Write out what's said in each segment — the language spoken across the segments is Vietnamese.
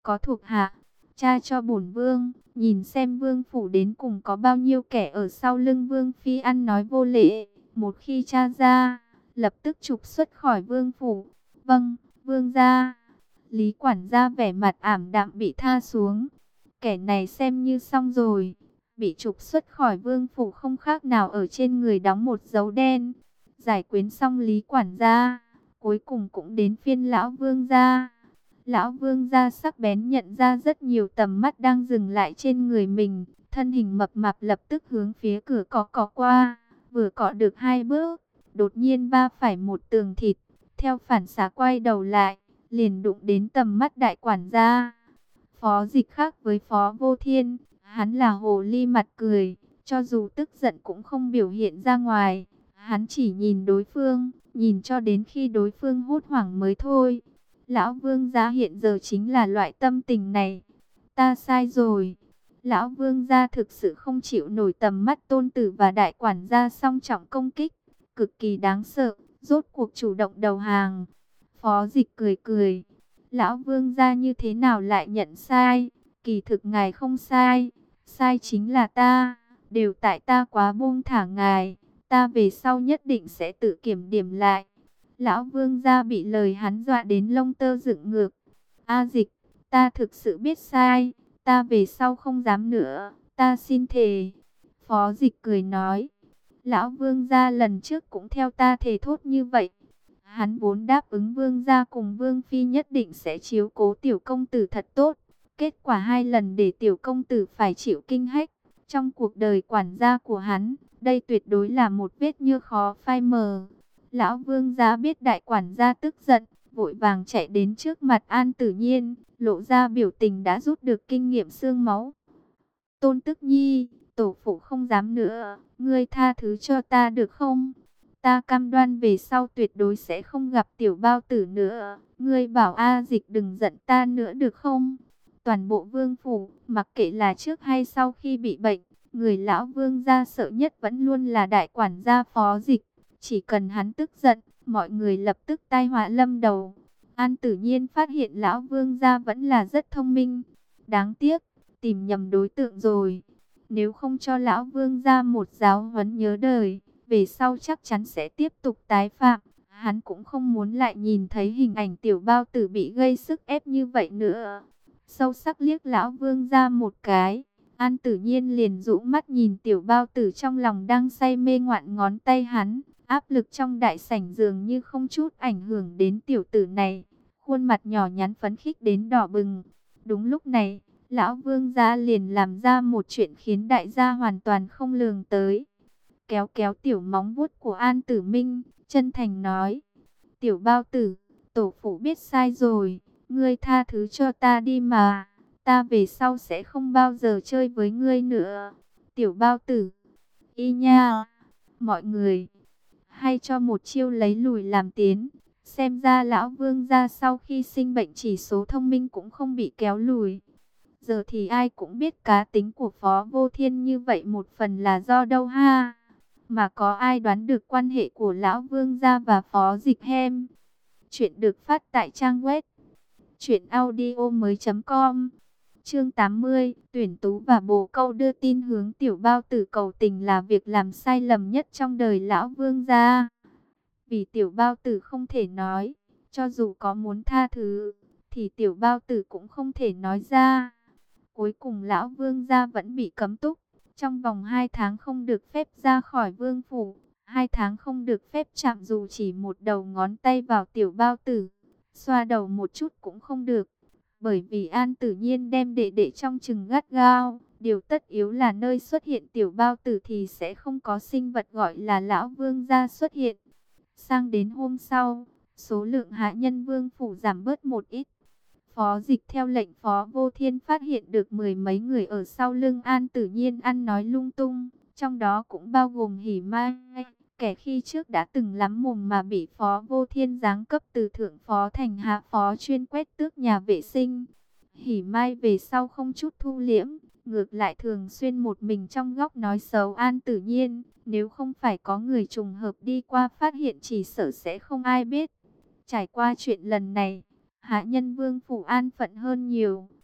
có thuộc hạ, tra cho bổn vương, nhìn xem vương phủ đến cùng có bao nhiêu kẻ ở sau lưng vương phi ăn nói vô lễ. Một khi tra ra, lập tức trục xuất khỏi vương phủ. Vâng, vương gia. Lý quản gia vẻ mặt ảm đạm bị tha xuống. Kẻ này xem như xong rồi. Bị trục xuất khỏi vương phủ không khác nào ở trên người đóng một dấu đen. Giải quyết xong Lý quản gia, cuối cùng cũng đến phiên lão vương gia. Lão vương gia sắc bén nhận ra rất nhiều tầm mắt đang dừng lại trên người mình. Thân hình mập mạp lập tức hướng phía cửa cọ qua. Vừa cọ được 2 bước, đột nhiên va phải một tường thịt. Theo phản xạ quay đầu lại, liền đụng đến tầm mắt đại quản gia. Phó Dịch khác với Phó Vô Thiên, hắn là hồ ly mặt cười, cho dù tức giận cũng không biểu hiện ra ngoài. Hắn chỉ nhìn đối phương, nhìn cho đến khi đối phương hốt hoảng mới thôi. Lão vương gia hiện giờ chính là loại tâm tình này. Ta sai rồi. Lão vương gia thực sự không chịu nổi tầm mắt tôn tử và đại quản gia song trọng công kích. Cực kỳ đáng sợ, rốt cuộc chủ động đầu hàng. Phó Dịch cười cười. Lão vương gia như thế nào lại nhận sai? Kỳ thực ngài không sai. Sai chính là ta. Đều tại ta quá buông thả ngài. Ta về sau nhất định sẽ tự kiểm điểm lại. Lão vương gia bị lời hắn dọa đến lông tơ dựng ngược. A Dịch, ta thực sự biết sai. Ta về sau không dám nữa. Ta xin thề. Phó Dịch cười nói. Lão vương gia lần trước cũng theo ta thề thốt như vậy. Hắn vốn đáp ứng vương gia cùng vương phi nhất định sẽ chiếu cố tiểu công tử thật tốt. Kết quả 2 lần để tiểu công tử phải chịu kinh hách. Trong cuộc đời quản gia của hắn, đây tuyệt đối là một vết nhơ khó phai mờ. Lão vương gia biết đại quản gia tức giận, vội vàng chạy đến trước mặt An Tử Nhiên, lộ ra biểu tình đã rút được kinh nghiệm xương máu. Tôn Tức Nhi, tổ phụ không dám nữa, ngươi tha thứ cho ta được không? Ta cam đoan về sau tuyệt đối sẽ không gặp tiểu bao tử nữa. Ngươi bảo A Dịch đừng giận ta nữa được không? Toàn bộ vương phủ, mặc kệ là trước hay sau khi bị bệnh, người lão vương gia sợ nhất vẫn luôn là đại quản gia Phó Dịch. Chỉ cần hắn tức giận, mọi người lập tức tai họa lâm đầu. An Tử Nhiên phát hiện lão vương gia vẫn là rất thông minh. Đáng tiếc, tìm nhầm đối tượng rồi. Nếu không cho lão vương gia một giáo huấn nhớ đời, về sau chắc chắn sẽ tiếp tục tái phạm. Hắn cũng không muốn lại nhìn thấy hình ảnh tiểu bao tử bị gây sức ép như vậy nữa. Sâu sắc liếc lão vương gia một cái, An Tử Nhiên liền rũ mắt nhìn tiểu bao tử trong lòng đang say mê ngoạn ngón tay hắn. Áp lực trong đại sảnh dường như không chút ảnh hưởng đến tiểu tử này. Khuôn mặt nhỏ nhắn phấn khích đến đỏ bừng. Đúng lúc này, lão vương gia liền làm ra một chuyện khiến đại gia hoàn toàn không lường tới. Kéo kéo tiểu móng vuốt của An Tử Minh, chân thành nói: tiểu bao tử, tổ phụ biết sai rồi, ngươi tha thứ cho ta đi mà, ta về sau sẽ không bao giờ chơi với ngươi nữa. Tiểu bao tử, y nha, mọi người, hay cho một chiêu lấy lùi làm tiến. Xem ra lão vương gia sau khi sinh bệnh chỉ số thông minh cũng không bị kéo lùi. Giờ thì ai cũng biết cá tính của Phó Vô Thiên như vậy một phần là do đâu ha. Mà có ai đoán được quan hệ của lão vương gia và Phó Dịch hem? Chuyện được phát tại trang web truyệnaudiomoi.com. Chương 80, tuyển tú và bồ câu đưa tin hướng tiểu bao tử cầu tình là việc làm sai lầm nhất trong đời lão vương gia. Vì tiểu bao tử không thể nói, cho dù có muốn tha thứ, thì tiểu bao tử cũng không thể nói ra. Cuối cùng lão vương gia vẫn bị cấm túc. Trong vòng 2 tháng không được phép ra khỏi vương phủ, 2 tháng không được phép chạm dù chỉ một đầu ngón tay vào tiểu bao tử, xoa đầu một chút cũng không được. Bởi vì An Tử Nhiên đem đệ đệ trong chừng gắt gao, điều tất yếu là nơi xuất hiện tiểu bao tử thì sẽ không có sinh vật gọi là lão vương gia xuất hiện. Sang đến hôm sau, số lượng hạ nhân vương phủ giảm bớt một ít. Phó Dịch theo lệnh Phó Vô Thiên phát hiện được 10 mấy người ở sau lưng An Tử Nhiên ăn nói lung tung, trong đó cũng bao gồm Hỉ Mai, kẻ khi trước đã từng lắm mồm mà bị Phó Vô Thiên giáng cấp từ thượng phó thành hạ phó chuyên quét tước nhà vệ sinh. Hỉ Mai về sau không chút thu liễm, ngược lại thường xuyên một mình trong góc nói xấu An Tử Nhiên, nếu không phải có người trùng hợp đi qua phát hiện chỉ sợ sẽ không ai biết. Trải qua chuyện lần này, hạ nhân vương phủ an phận hơn nhiều.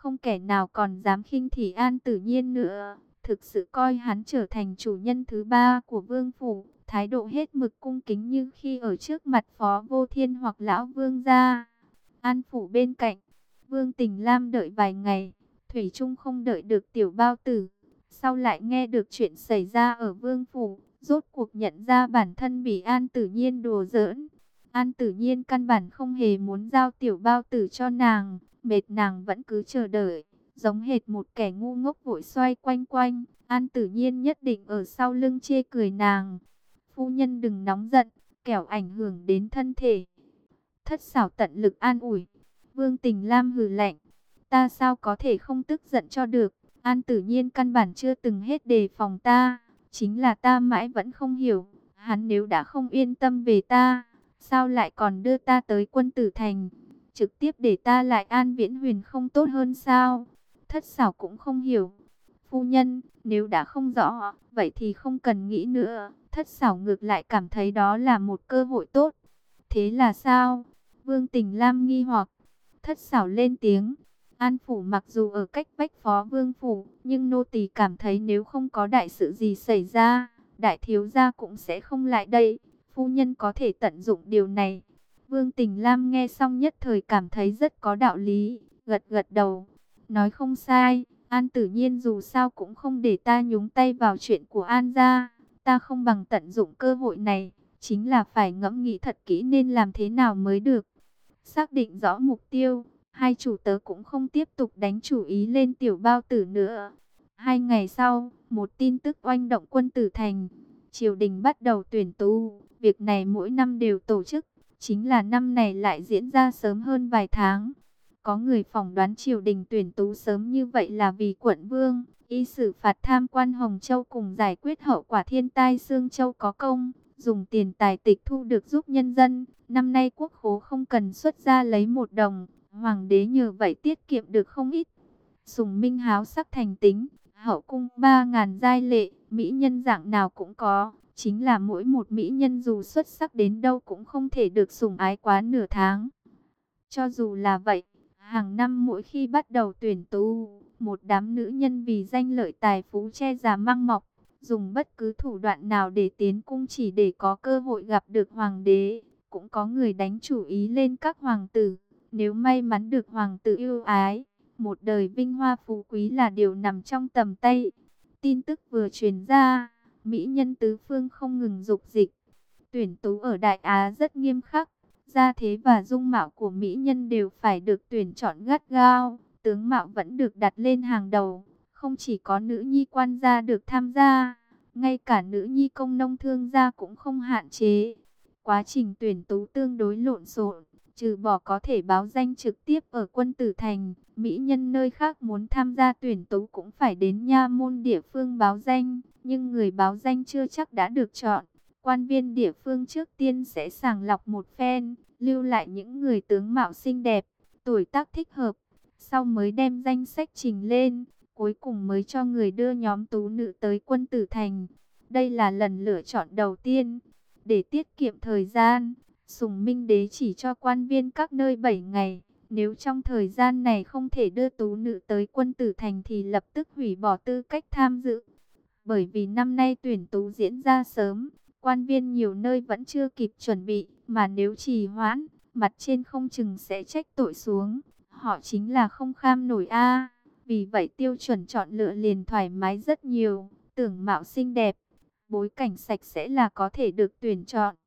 không kẻ nào còn dám khinh thị An Tử Nhiên nữa, thực sự coi hắn trở thành chủ nhân thứ ba của vương phủ, thái độ hết mực cung kính như khi ở trước mặt Phó Vô Thiên hoặc lão vương gia. An phủ bên cạnh, Vương Tình Lam đợi vài ngày, thủy chung không đợi được tiểu bao tử. Sau lại nghe được chuyện xảy ra ở vương phủ, rốt cuộc nhận ra bản thân bị An Tử Nhiên đùa giỡn. An Tử Nhiên căn bản không hề muốn giao tiểu bao tử cho nàng, mệt nàng vẫn cứ chờ đợi, giống hệt một kẻ ngu ngốc vội xoay quanh quanh. An Tử Nhiên nhất định ở sau lưng chê cười nàng. Phu nhân đừng nóng giận, kẻo ảnh hưởng đến thân thể. Thất xảo tận lực an ủi. Vương Tình Lam hừ lạnh, ta sao có thể không tức giận cho được. An Tử Nhiên căn bản chưa từng hết đề phòng ta, chính là ta mãi vẫn không hiểu, hắn nếu đã không yên tâm về ta, sao lại còn đưa ta tới Quân Tử Thành, trực tiếp để ta lại An Viễn Huyền không tốt hơn sao? Thất xảo cũng không hiểu. Phu nhân, nếu đã không rõ, vậy thì không cần nghĩ nữa. Thất xảo ngược lại cảm thấy đó là một cơ hội tốt. Thế là sao? Vương Tình Lam nghi hoặc. Thất xảo lên tiếng. An phủ mặc dù ở cách vách Phó Vương phủ, nhưng nô tỳ cảm thấy nếu không có đại sự gì xảy ra, đại thiếu gia cũng sẽ không lại đây. Phu nhân có thể tận dụng điều này. Vương Tình Lam nghe xong nhất thời cảm thấy rất có đạo lý, gật gật đầu. Nói không sai, An Tử Nhiên dù sao cũng không để ta nhúng tay vào chuyện của An gia. Ta không bằng tận dụng cơ hội này, chính là phải ngẫm nghĩ thật kỹ nên làm thế nào mới được. Xác định rõ mục tiêu, hai chủ tớ cũng không tiếp tục đánh chủ ý lên tiểu bao tử nữa. 2 ngày sau, một tin tức oanh động Quân Tử Thành. Triều đình bắt đầu tuyển tú, việc này mỗi năm đều tổ chức, chính là năm này lại diễn ra sớm hơn vài tháng. Có người phỏng đoán triều đình tuyển tú sớm như vậy là vì quận vương, y xử phạt tham quan Hồng Châu cùng giải quyết hậu quả thiên tai Sương Châu có công, dùng tiền tài tịch thu được giúp nhân dân. Năm nay quốc khố không cần xuất ra lấy 1 đồng, hoàng đế nhờ vậy tiết kiệm được không ít. Sùng Minh háo sắc thành tính, hậu cung 3.000 giai lệ, mỹ nhân dạng nào cũng có. Chính là mỗi một mỹ nhân dù xuất sắc đến đâu cũng không thể được sủng ái quá nửa tháng. Cho dù là vậy, hàng năm mỗi khi bắt đầu tuyển tú, một đám nữ nhân vì danh lợi tài phú che già mang mọc, dùng bất cứ thủ đoạn nào để tiến cung chỉ để có cơ hội gặp được hoàng đế. Cũng có người đánh chủ ý lên các hoàng tử, nếu may mắn được hoàng tử yêu ái, một đời vinh hoa phú quý là điều nằm trong tầm tay. Tin tức vừa truyền ra, mỹ nhân tứ phương không ngừng dục dịch. Tuyển tú ở Đại Á rất nghiêm khắc, gia thế và dung mạo của mỹ nhân đều phải được tuyển chọn gắt gao, tướng mạo vẫn được đặt lên hàng đầu. Không chỉ có nữ nhi quan gia được tham gia, ngay cả nữ nhi công nông thương gia cũng không hạn chế. Quá trình tuyển tú tương đối lộn xộn, trừ bỏ có thể báo danh trực tiếp ở Quân Tử Thành, mỹ nhân nơi khác muốn tham gia tuyển tú cũng phải đến nha môn địa phương báo danh, nhưng người báo danh chưa chắc đã được chọn. Quan viên địa phương trước tiên sẽ sàng lọc một phen, lưu lại những người tướng mạo xinh đẹp, tuổi tác thích hợp, sau mới đem danh sách trình lên, cuối cùng mới cho người đưa nhóm tú nữ tới Quân Tử Thành. Đây là lần lựa chọn đầu tiên. Để tiết kiệm thời gian, Sùng Minh Đế chỉ cho quan viên các nơi 7 ngày. Nếu trong thời gian này không thể đưa tú nữ tới Quân Tử Thành thì lập tức hủy bỏ tư cách tham dự. Bởi vì năm nay tuyển tú diễn ra sớm, quan viên nhiều nơi vẫn chưa kịp chuẩn bị, mà nếu trì hoãn, mặt trên không chừng sẽ trách tội xuống. Họ chính là không kham nổi a. Vì vậy tiêu chuẩn chọn lựa liền thoải mái rất nhiều, tưởng mạo xinh đẹp, bối cảnh sạch sẽ là có thể được tuyển chọn.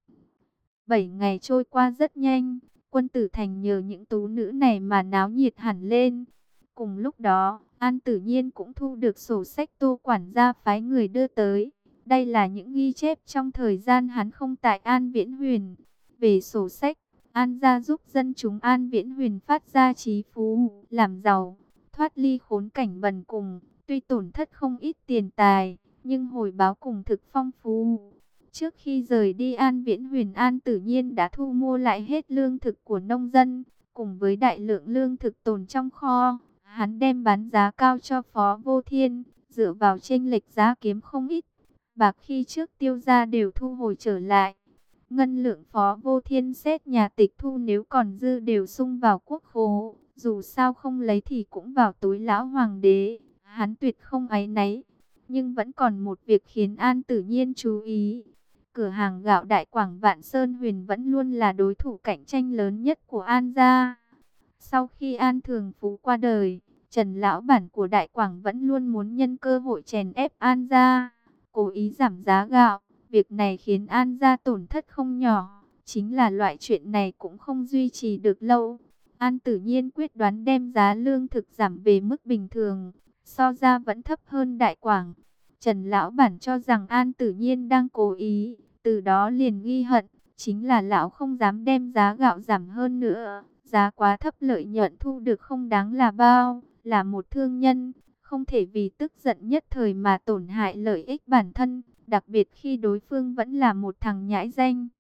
7 ngày trôi qua rất nhanh, Quân Tử Thành nhờ những tú nữ này mà náo nhiệt hẳn lên. Cùng lúc đó, An Tử Nhiên cũng thu được sổ sách Tô quản gia phái người đưa tới. Đây là những ghi chép trong thời gian hắn không tại An Viễn Huyền. Về sổ sách, An gia giúp dân chúng An Viễn Huyền phát ra chí phú, làm giàu, thoát ly khốn cảnh bần cùng. Tuy tổn thất không ít tiền tài, nhưng hồi báo cùng thực phong phú. Trước khi rời đi An Viễn Huyền, An Tử Nhiên đã thu mua lại hết lương thực của nông dân, cùng với đại lượng lương thực tồn trong kho. Hắn đem bán giá cao cho Phó Vô Thiên, dựa vào chênh lệch giá kiếm không ít. Bạc khi trước tiêu ra đều thu hồi trở lại. Ngân lượng Phó Vô Thiên xét nhà tịch thu nếu còn dư đều sung vào quốc khố, Dù sao không lấy thì cũng vào túi lão hoàng đế, hắn tuyệt không áy náy. Nhưng vẫn còn một việc khiến An Tử Nhiên chú ý. Cửa hàng gạo Đại Quảng Vạn Sơn Huyền vẫn luôn là đối thủ cạnh tranh lớn nhất của An gia. Sau khi An Thường Phú qua đời, Trần Lão Bản của Đại Quảng vẫn luôn muốn nhân cơ hội chèn ép An gia, cố ý giảm giá gạo. Việc này khiến An gia tổn thất không nhỏ. Chính là loại chuyện này cũng không duy trì được lâu. An Tử Nhiên quyết đoán đem giá lương thực giảm về mức bình thường, so ra vẫn thấp hơn Đại Quảng. Trần Lão Bản cho rằng An Tử Nhiên đang cố ý, từ đó liền ghi hận. Chính là lão không dám đem giá gạo giảm hơn nữa. Giá quá thấp, lợi nhuận thu được không đáng là bao. Là một thương nhân, không thể vì tức giận nhất thời mà tổn hại lợi ích bản thân, đặc biệt khi đối phương vẫn là một thằng nhãi danh.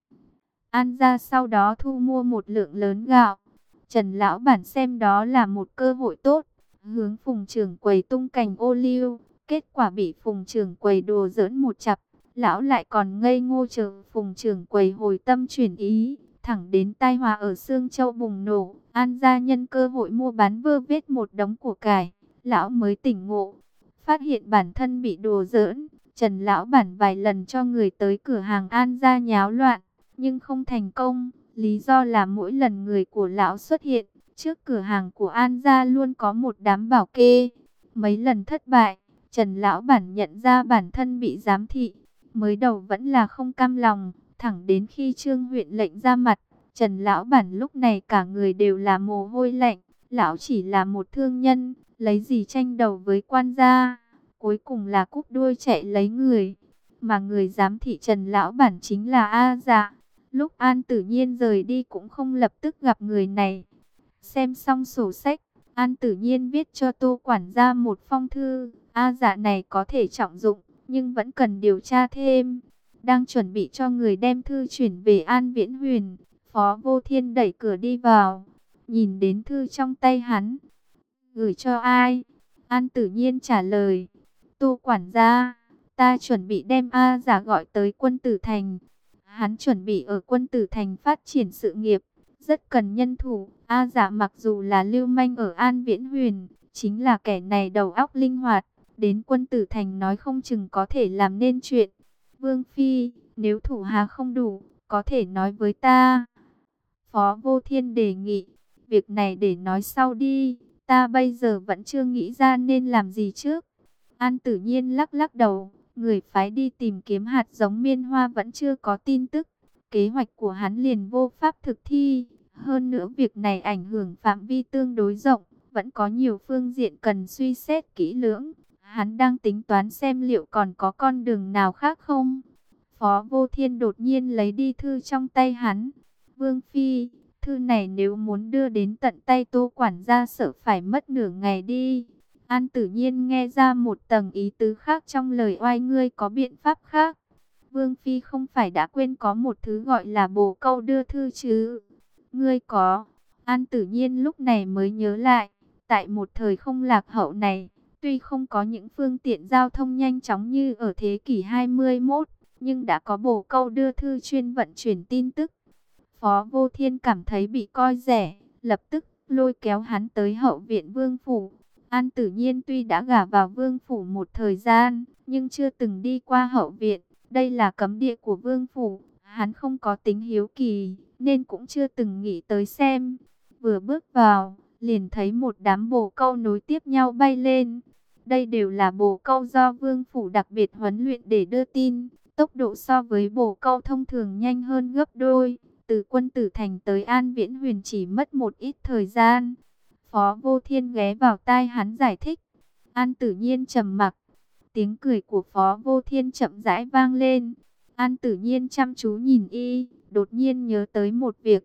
An gia sau đó thu mua một lượng lớn gạo. Trần Lão Bản xem đó là một cơ hội tốt, hướng Phùng trưởng quầy tung cành ô liu. Kết quả bị Phùng trưởng quầy đùa giỡn một chặp. Lão lại còn ngây ngô chờ Phùng trưởng quầy hồi tâm chuyển ý, thẳng đến tai họa ở Sương Châu bùng nổ. An gia nhân cơ hội mua bán vơ vét một đống của cải, lão mới tỉnh ngộ, phát hiện bản thân bị đùa giỡn. Trần Lão Bản vài lần cho người tới cửa hàng An gia nháo loạn, nhưng không thành công. Lý do là mỗi lần người của lão xuất hiện, trước cửa hàng của An gia luôn có một đám bảo kê. Mấy lần thất bại, Trần Lão Bản nhận ra bản thân bị giám thị. Mới đầu vẫn là không cam lòng, thẳng đến khi Trương huyện lệnh ra mặt, Trần Lão Bản lúc này cả người đều là mồ hôi lạnh. Lão chỉ là một thương nhân, lấy gì tranh đầu với quan gia. Cuối cùng là cúp đuôi chạy lấy người. Mà người giám thị Trần Lão Bản chính là A Dạ. Lúc An Tử Nhiên rời đi cũng không lập tức gặp người này. Xem xong sổ sách, An Tử Nhiên viết cho Tô quản gia một phong thư. A Dạ này có thể trọng dụng, nhưng vẫn cần điều tra thêm. Đang chuẩn bị cho người đem thư chuyển về An Viễn Huyền, Phó Vô Thiên đẩy cửa đi vào, nhìn đến thư trong tay hắn. Gửi cho ai? An Tử Nhiên trả lời, Tô quản gia, ta chuẩn bị đem A Dạ gọi tới Quân Tử Thành. Hắn chuẩn bị ở Quân Tử Thành phát triển sự nghiệp, rất cần nhân thủ. A Dạ mặc dù là lưu manh ở An Viễn Huyền, chính là kẻ này đầu óc linh hoạt, đến Quân Tử Thành nói không chừng có thể làm nên chuyện. Vương Phi, nếu thủ hạ không đủ, có thể nói với ta. Phó Vô Thiên đề nghị, việc này để nói sau đi, ta bây giờ vẫn chưa nghĩ ra nên làm gì trước. An Tử Nhiên lắc lắc đầu, người phái đi tìm kiếm hạt giống miên hoa vẫn chưa có tin tức. Kế hoạch của hắn liền vô pháp thực thi. Hơn nữa việc này ảnh hưởng phạm vi tương đối rộng, vẫn có nhiều phương diện cần suy xét kỹ lưỡng. Hắn đang tính toán xem liệu còn có con đường nào khác không. Phó Vô Thiên đột nhiên lấy đi thư trong tay hắn. Vương Phi, thư này nếu muốn đưa đến tận tay Tô quản gia sợ phải mất nửa ngày đi. An Tử Nhiên nghe ra một tầng ý tứ khác trong lời oai, ngươi có biện pháp khác. Vương Phi không phải đã quên có một thứ gọi là bồ câu đưa thư chứ? Ngươi có. An Tử Nhiên lúc này mới nhớ lại, tại một thời không lạc hậu này, tuy không có những phương tiện giao thông nhanh chóng như ở thế kỷ 21, nhưng đã có bồ câu đưa thư chuyên vận chuyển tin tức. Phó Vô Thiên cảm thấy bị coi rẻ, lập tức lôi kéo hắn tới hậu viện Vương phủ. An Tử Nhiên tuy đã gả vào Vương phủ một thời gian, nhưng chưa từng đi qua hậu viện. Đây là cấm địa của Vương phủ, hắn không có tính hiếu kỳ, nên cũng chưa từng nghĩ tới xem. Vừa bước vào, liền thấy một đám bồ câu nối tiếp nhau bay lên. Đây đều là bồ câu do Vương phủ đặc biệt huấn luyện để đưa tin. Tốc độ so với bồ câu thông thường nhanh hơn gấp đôi. Từ Quân Tử Thành tới An Viễn Huyền chỉ mất một ít thời gian. Phó Vô Thiên ghé vào tai hắn giải thích. An Tử Nhiên trầm mặc. Tiếng cười của Phó Vô Thiên chậm rãi vang lên. An Tử Nhiên chăm chú nhìn y, đột nhiên nhớ tới một việc.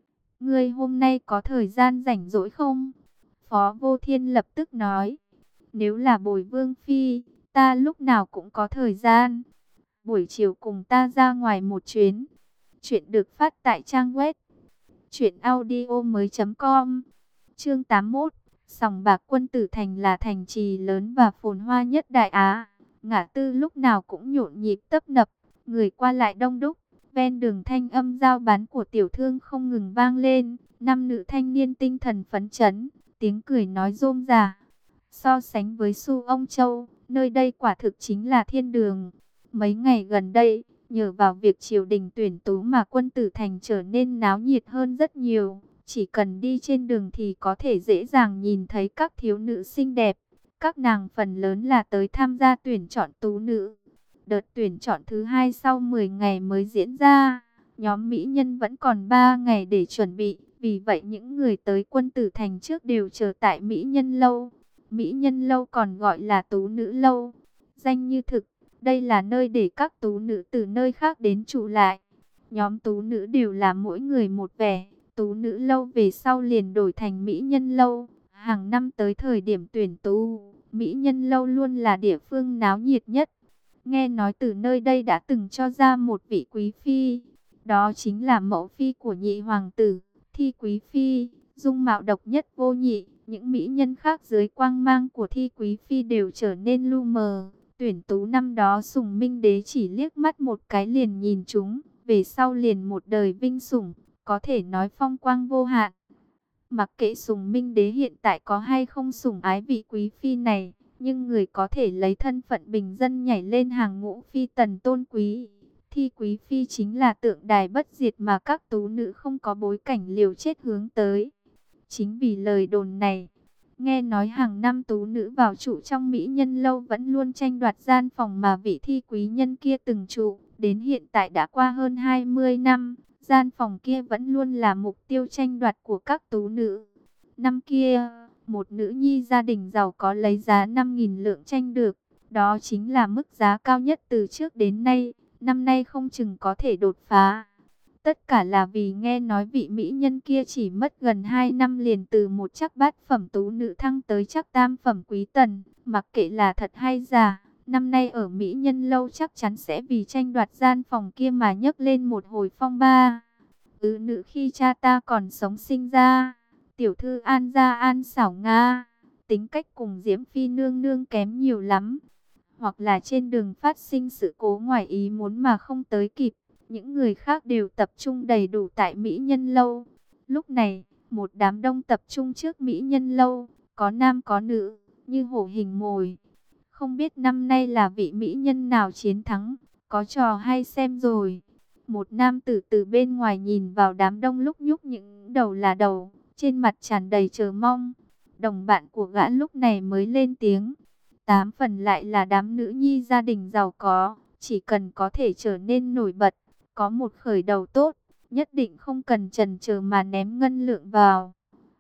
Ngươi hôm nay có thời gian rảnh rỗi không? Phó Vô Thiên lập tức nói. Nếu là bồi Vương Phi, ta lúc nào cũng có thời gian. Buổi chiều cùng ta ra ngoài một chuyến. Chuyện được phát tại trang web truyệnaudiomoi.com. Chương 81. Sòng bạc Quân Tử Thành là thành trì lớn và phồn hoa nhất Đại Á. Ngã tư lúc nào cũng nhộn nhịp tấp nập, người qua lại đông đúc. Ven đường thanh âm giao bán của tiểu thương không ngừng vang lên, nam nữ thanh niên tinh thần phấn chấn, tiếng cười nói rôm rả. So sánh với Su Ông Châu, nơi đây quả thực chính là thiên đường. Mấy ngày gần đây, nhờ vào việc triều đình tuyển tú mà Quân Tử Thành trở nên náo nhiệt hơn rất nhiều. Chỉ cần đi trên đường thì có thể dễ dàng nhìn thấy các thiếu nữ xinh đẹp. Các nàng phần lớn là tới tham gia tuyển chọn tú nữ. Đợt tuyển chọn thứ hai sau 10 ngày mới diễn ra. Nhóm mỹ nhân vẫn còn 3 ngày để chuẩn bị. Vì vậy những người tới Quân Tử Thành trước đều chờ tại Mỹ Nhân Lâu. Mỹ Nhân Lâu còn gọi là Tú Nữ Lâu. Danh như thực, đây là nơi để các tú nữ từ nơi khác đến trụ lại. Nhóm tú nữ đều là mỗi người một vẻ. Tú Nữ Lâu về sau liền đổi thành Mỹ Nhân Lâu. Hàng năm tới thời điểm tuyển tú, Mỹ Nhân Lâu luôn là địa phương náo nhiệt nhất. Nghe nói từ nơi đây đã từng cho ra một vị quý phi. Đó chính là mẫu phi của nhị hoàng tử, Thi Quý Phi, dung mạo độc nhất vô nhị. Những mỹ nhân khác dưới quang mang của Thi Quý Phi đều trở nên lu mờ. Tuyển tú năm đó Sùng Minh Đế chỉ liếc mắt một cái liền nhìn chúng, về sau liền một đời vinh sủng, có thể nói phong quang vô hạn. Mặc kệ Sùng Minh Đế hiện tại có hay không sủng ái vị quý phi này, nhưng người có thể lấy thân phận bình dân nhảy lên hàng ngũ phi tần tôn quý. Thi Quý Phi chính là tượng đài bất diệt mà các tú nữ không có bối cảnh liều chết hướng tới. Chính vì lời đồn này, nghe nói hàng năm tú nữ vào trụ trong Mỹ Nhân Lâu vẫn luôn tranh đoạt gian phòng mà vị thi quý nhân kia từng trụ. Đến hiện tại đã qua hơn 20 năm, gian phòng kia vẫn luôn là mục tiêu tranh đoạt của các tú nữ. Năm kia, một nữ nhi gia đình giàu có lấy giá 5.000 lượng tranh được. Đó chính là mức giá cao nhất từ trước đến nay. Năm nay không chừng có thể đột phá. Tất cả là vì nghe nói vị mỹ nhân kia chỉ mất gần 2 năm liền từ một chắc bát phẩm tú nữ thăng tới chắc tam phẩm quý tần. Mặc kệ là thật hay giả, năm nay ở Mỹ Nhân Lâu chắc chắn sẽ vì tranh đoạt gian phòng kia mà nhấc lên một hồi phong ba. Nữ khi cha ta còn sống sinh ra, tiểu thư An gia An xảo Nga, tính cách cùng Diễm Phi nương nương kém nhiều lắm. Hoặc là trên đường phát sinh sự cố ngoài ý muốn mà không tới kịp. Những người khác đều tập trung đầy đủ tại Mỹ Nhân Lâu. Lúc này, một đám đông tập trung trước Mỹ Nhân Lâu, có nam có nữ, như hổ hình mồi. Không biết năm nay là vị mỹ nhân nào chiến thắng, có trò hay xem rồi. Một nam tử từ bên ngoài nhìn vào đám đông lúc nhúc những đầu là đầu, trên mặt tràn đầy chờ mong. Đồng bạn của gã lúc này mới lên tiếng. 8 phần lại là đám nữ nhi gia đình giàu có, chỉ cần có thể trở nên nổi bật, có một khởi đầu tốt, nhất định không cần chần chờ mà ném ngân lượng vào.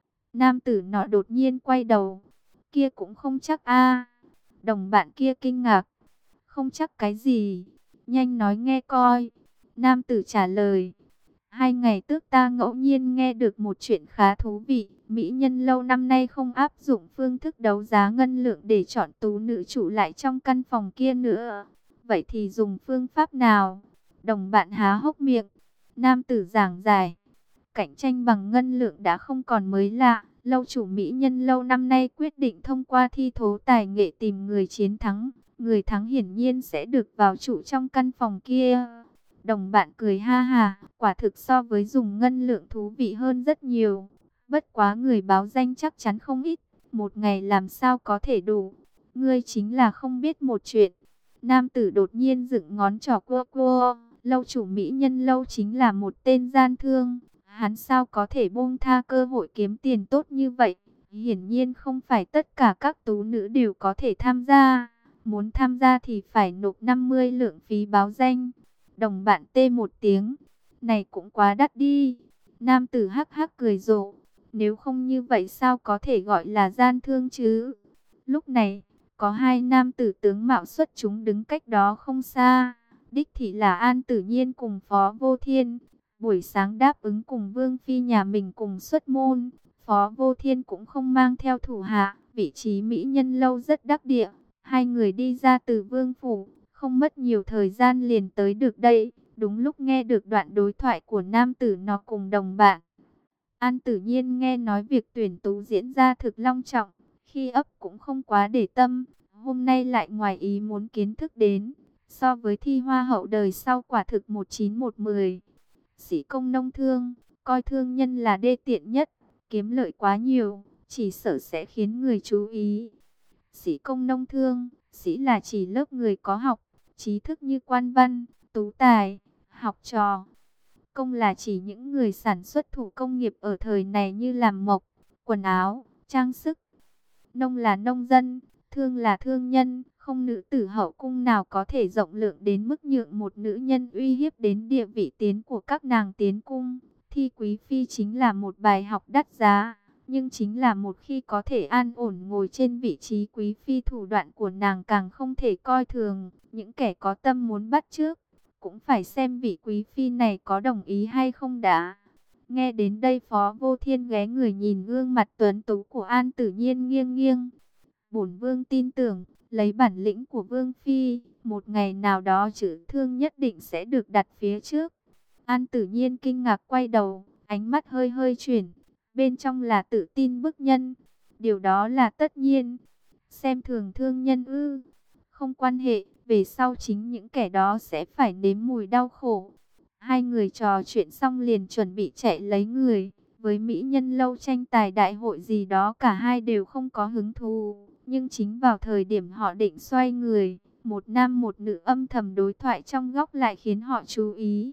Nam tử nọ đột nhiên quay đầu, kia cũng không chắc a. Đồng bạn kia kinh ngạc, không chắc cái gì, nhanh nói nghe coi. Nam tử trả lời, 2 ngày trước ta ngẫu nhiên nghe được một chuyện khá thú vị. Mỹ Nhân Lâu năm nay không áp dụng phương thức đấu giá ngân lượng để chọn tú nữ trụ lại trong căn phòng kia nữa. Vậy thì dùng phương pháp nào? Đồng bạn há hốc miệng. Nam tử giảng giải, cạnh tranh bằng ngân lượng đã không còn mới lạ. Lâu chủ Mỹ Nhân Lâu năm nay quyết định thông qua thi thố tài nghệ tìm người chiến thắng. Người thắng hiển nhiên sẽ được vào trụ trong căn phòng kia. Đồng bạn cười ha ha, quả thực so với dùng ngân lượng thú vị hơn rất nhiều. Bất quá người báo danh chắc chắn không ít, một ngày làm sao có thể đủ. Ngươi chính là không biết một chuyện. Nam tử đột nhiên dựng ngón trỏ cua cua. Lâu chủ Mỹ Nhân Lâu chính là một tên gian thương. Hắn sao có thể buông tha cơ hội kiếm tiền tốt như vậy? Hiển nhiên không phải tất cả các tú nữ đều có thể tham gia. Muốn tham gia thì phải nộp 50 lượng phí báo danh. Đồng bạn tê một tiếng. Này cũng quá đắt đi. Nam tử hắc hắc cười rộ. Nếu không như vậy sao có thể gọi là gian thương chứ? Lúc này, có hai nam tử tướng mạo xuất chúng đứng cách đó không xa. Đích thị là An Tử Nhiên cùng Phó Vô Thiên. Buổi sáng đáp ứng cùng Vương Phi nhà mình cùng xuất môn. Phó Vô Thiên cũng không mang theo thủ hạ. Vị trí Mỹ Nhân Lâu rất đắc địa. Hai người đi ra từ Vương Phủ, không mất nhiều thời gian liền tới được đây. Đúng lúc nghe được đoạn đối thoại của nam tử nó cùng đồng bạn. An Tử Nhiên nghe nói việc tuyển tú diễn ra thực long trọng, khi ấp cũng không quá để tâm. Hôm nay lại ngoài ý muốn kiến thức đến. So với thi hoa hậu đời sau quả thực một chín một mười. Sĩ công nông thương, coi thương nhân là đê tiện nhất, kiếm lợi quá nhiều, chỉ sợ sẽ khiến người chú ý. Sĩ công nông thương, sĩ là chỉ lớp người có học, trí thức như quan văn, tú tài, học trò. Công là chỉ những người sản xuất thủ công nghiệp ở thời này như làm mộc, quần áo, trang sức. Nông là nông dân, thương là thương nhân, không nữ tử hậu cung nào có thể rộng lượng đến mức nhượng một nữ nhân uy hiếp đến địa vị tiến của các nàng tiến cung. Thi quý phi chính là một bài học đắt giá, nhưng chính là một khi có thể an ổn ngồi trên vị trí quý phi, thủ đoạn của nàng càng không thể coi thường. Những kẻ có tâm muốn bắt chước, cũng phải xem vị quý phi này có đồng ý hay không đã. Nghe đến đây Phó Vô Thiên ghé người nhìn gương mặt tuấn tú của An Tử Nhiên nghiêng nghiêng. Bổn vương tin tưởng, lấy bản lĩnh của vương phi, một ngày nào đó chữ thương nhất định sẽ được đặt phía trước. An Tử Nhiên kinh ngạc quay đầu, ánh mắt hơi hơi chuyển, bên trong là tự tin bức nhân. Điều đó là tất nhiên. Xem thường thương nhân ư? Không quan hệ, về sau chính những kẻ đó sẽ phải nếm mùi đau khổ. Hai người trò chuyện xong liền chuẩn bị chạy lấy người. Với mỹ nhân lâu tranh tài đại hội gì đó cả hai đều không có hứng thú. Nhưng chính vào thời điểm họ định xoay người, một nam một nữ âm thầm đối thoại trong góc lại khiến họ chú ý.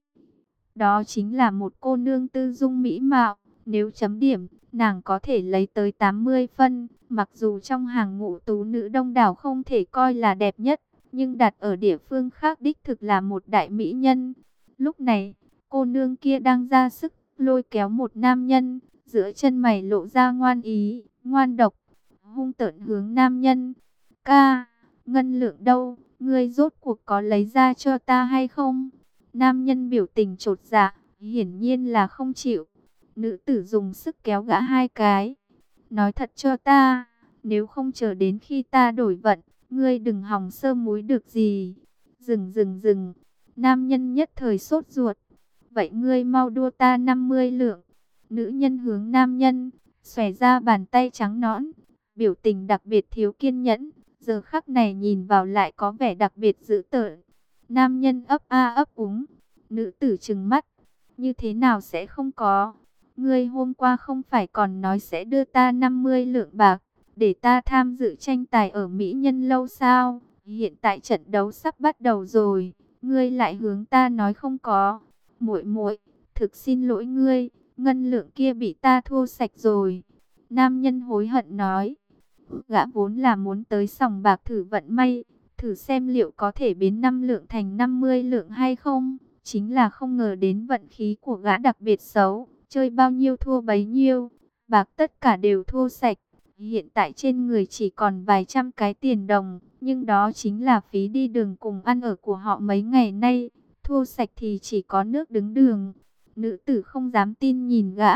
Đó chính là một cô nương tư dung mỹ mạo. Nếu chấm điểm, nàng có thể lấy tới 80 phân. Mặc dù trong hàng ngũ tú nữ đông đảo không thể coi là đẹp nhất, nhưng đặt ở địa phương khác đích thực là một đại mỹ nhân. Lúc này, cô nương kia đang ra sức lôi kéo một nam nhân, giữa chân mày lộ ra ngoan ý, ngoan độc, hung tợn hướng nam nhân. Ca, ngân lượng đâu, ngươi rốt cuộc có lấy ra cho ta hay không? Nam nhân biểu tình chột dạ, hiển nhiên là không chịu. Nữ tử dùng sức kéo gã hai cái. Nói thật cho ta, nếu không chờ đến khi ta đổi vận, ngươi đừng hòng sơ múi được gì. Dừng. Nam nhân nhất thời sốt ruột. Vậy ngươi mau đua ta 50 lượng. Nữ nhân hướng nam nhân, xòe ra bàn tay trắng nõn, biểu tình đặc biệt thiếu kiên nhẫn. Giờ khắc này nhìn vào lại có vẻ đặc biệt dữ tợn. Nam nhân ấp a ấp úng. Nữ tử trừng mắt. Như thế nào sẽ không có? Ngươi hôm qua không phải còn nói sẽ đưa ta 50 lượng bạc, để ta tham dự tranh tài ở Mỹ Nhân Lâu sao? Hiện tại trận đấu sắp bắt đầu rồi, ngươi lại hướng ta nói không có. Muội muội, thực xin lỗi ngươi, ngân lượng kia bị ta thua sạch rồi. Nam nhân hối hận nói. Gã vốn là muốn tới sòng bạc thử vận may, thử xem liệu có thể biến 5 lượng thành 50 lượng hay không. Chính là không ngờ đến vận khí của gã đặc biệt xấu, chơi bao nhiêu thua bấy nhiêu, bạc tất cả đều thua sạch. Hiện tại trên người chỉ còn vài trăm cái tiền đồng, nhưng đó chính là phí đi đường cùng ăn ở của họ mấy ngày nay. Thua sạch thì chỉ có nước đứng đường. Nữ tử không dám tin nhìn gã.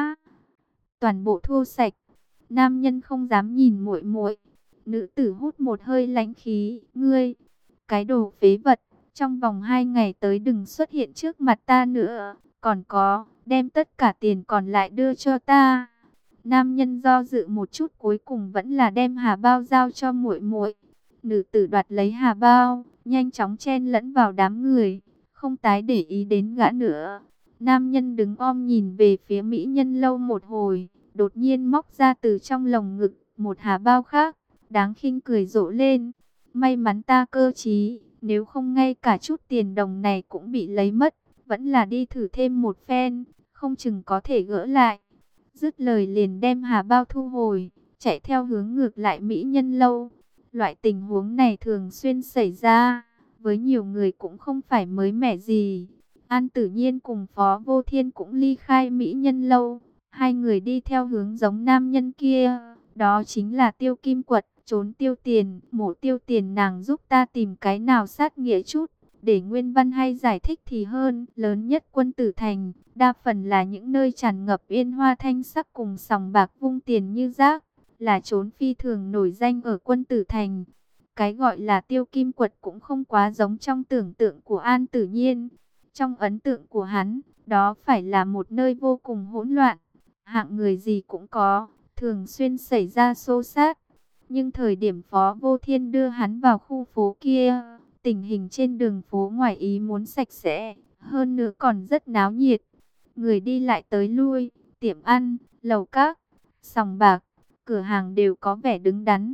Toàn bộ thua sạch. Nam nhân không dám nhìn muội muội. Nữ tử hút một hơi lãnh khí. Ngươi, cái đồ phế vật, trong vòng 2 ngày tới đừng xuất hiện trước mặt ta nữa. Còn có, đem tất cả tiền còn lại đưa cho ta. Nam nhân do dự một chút, cuối cùng vẫn là đem hà bao giao cho muội muội. Nữ tử đoạt lấy hà bao, nhanh chóng chen lẫn vào đám người, không tái để ý đến gã nữa. Nam nhân đứng om nhìn về phía mỹ nhân lâu một hồi, đột nhiên móc ra từ trong lồng ngực một hà bao khác, đáng khinh cười rộ lên. May mắn ta cơ trí, nếu không ngay cả chút tiền đồng này cũng bị lấy mất, vẫn là đi thử thêm một phen, không chừng có thể gỡ lại. Dứt lời liền đem hà bao thu hồi, chạy theo hướng ngược lại mỹ nhân lâu. Loại tình huống này thường xuyên xảy ra, với nhiều người cũng không phải mới mẻ gì. An Tử Nhiên cùng Phó Vô Thiên cũng ly khai mỹ nhân lâu. Hai người đi theo hướng giống nam nhân kia, đó chính là Tiêu Kim Quật, trốn tiêu tiền. Mổ tiêu tiền, nàng giúp ta tìm cái nào sát nghĩa chút, để nguyên văn hay giải thích thì hơn. Lớn nhất Quân Tử Thành, đa phần là những nơi tràn ngập yên hoa thanh sắc cùng sòng bạc vung tiền như rác, là trốn phi thường nổi danh ở Quân Tử Thành. Cái gọi là Tiêu Kim Quật cũng không quá giống trong tưởng tượng của An Tử Nhiên. Trong ấn tượng của hắn, đó phải là một nơi vô cùng hỗn loạn, hạng người gì cũng có, thường xuyên xảy ra xô xát. Nhưng thời điểm Phó Vô Thiên đưa hắn vào khu phố kia, Tình hình trên đường phố ngoài ý muốn sạch sẽ, hơn nữa còn rất náo nhiệt. Người đi lại tới lui, tiệm ăn, lầu các, sòng bạc, cửa hàng đều có vẻ đứng đắn.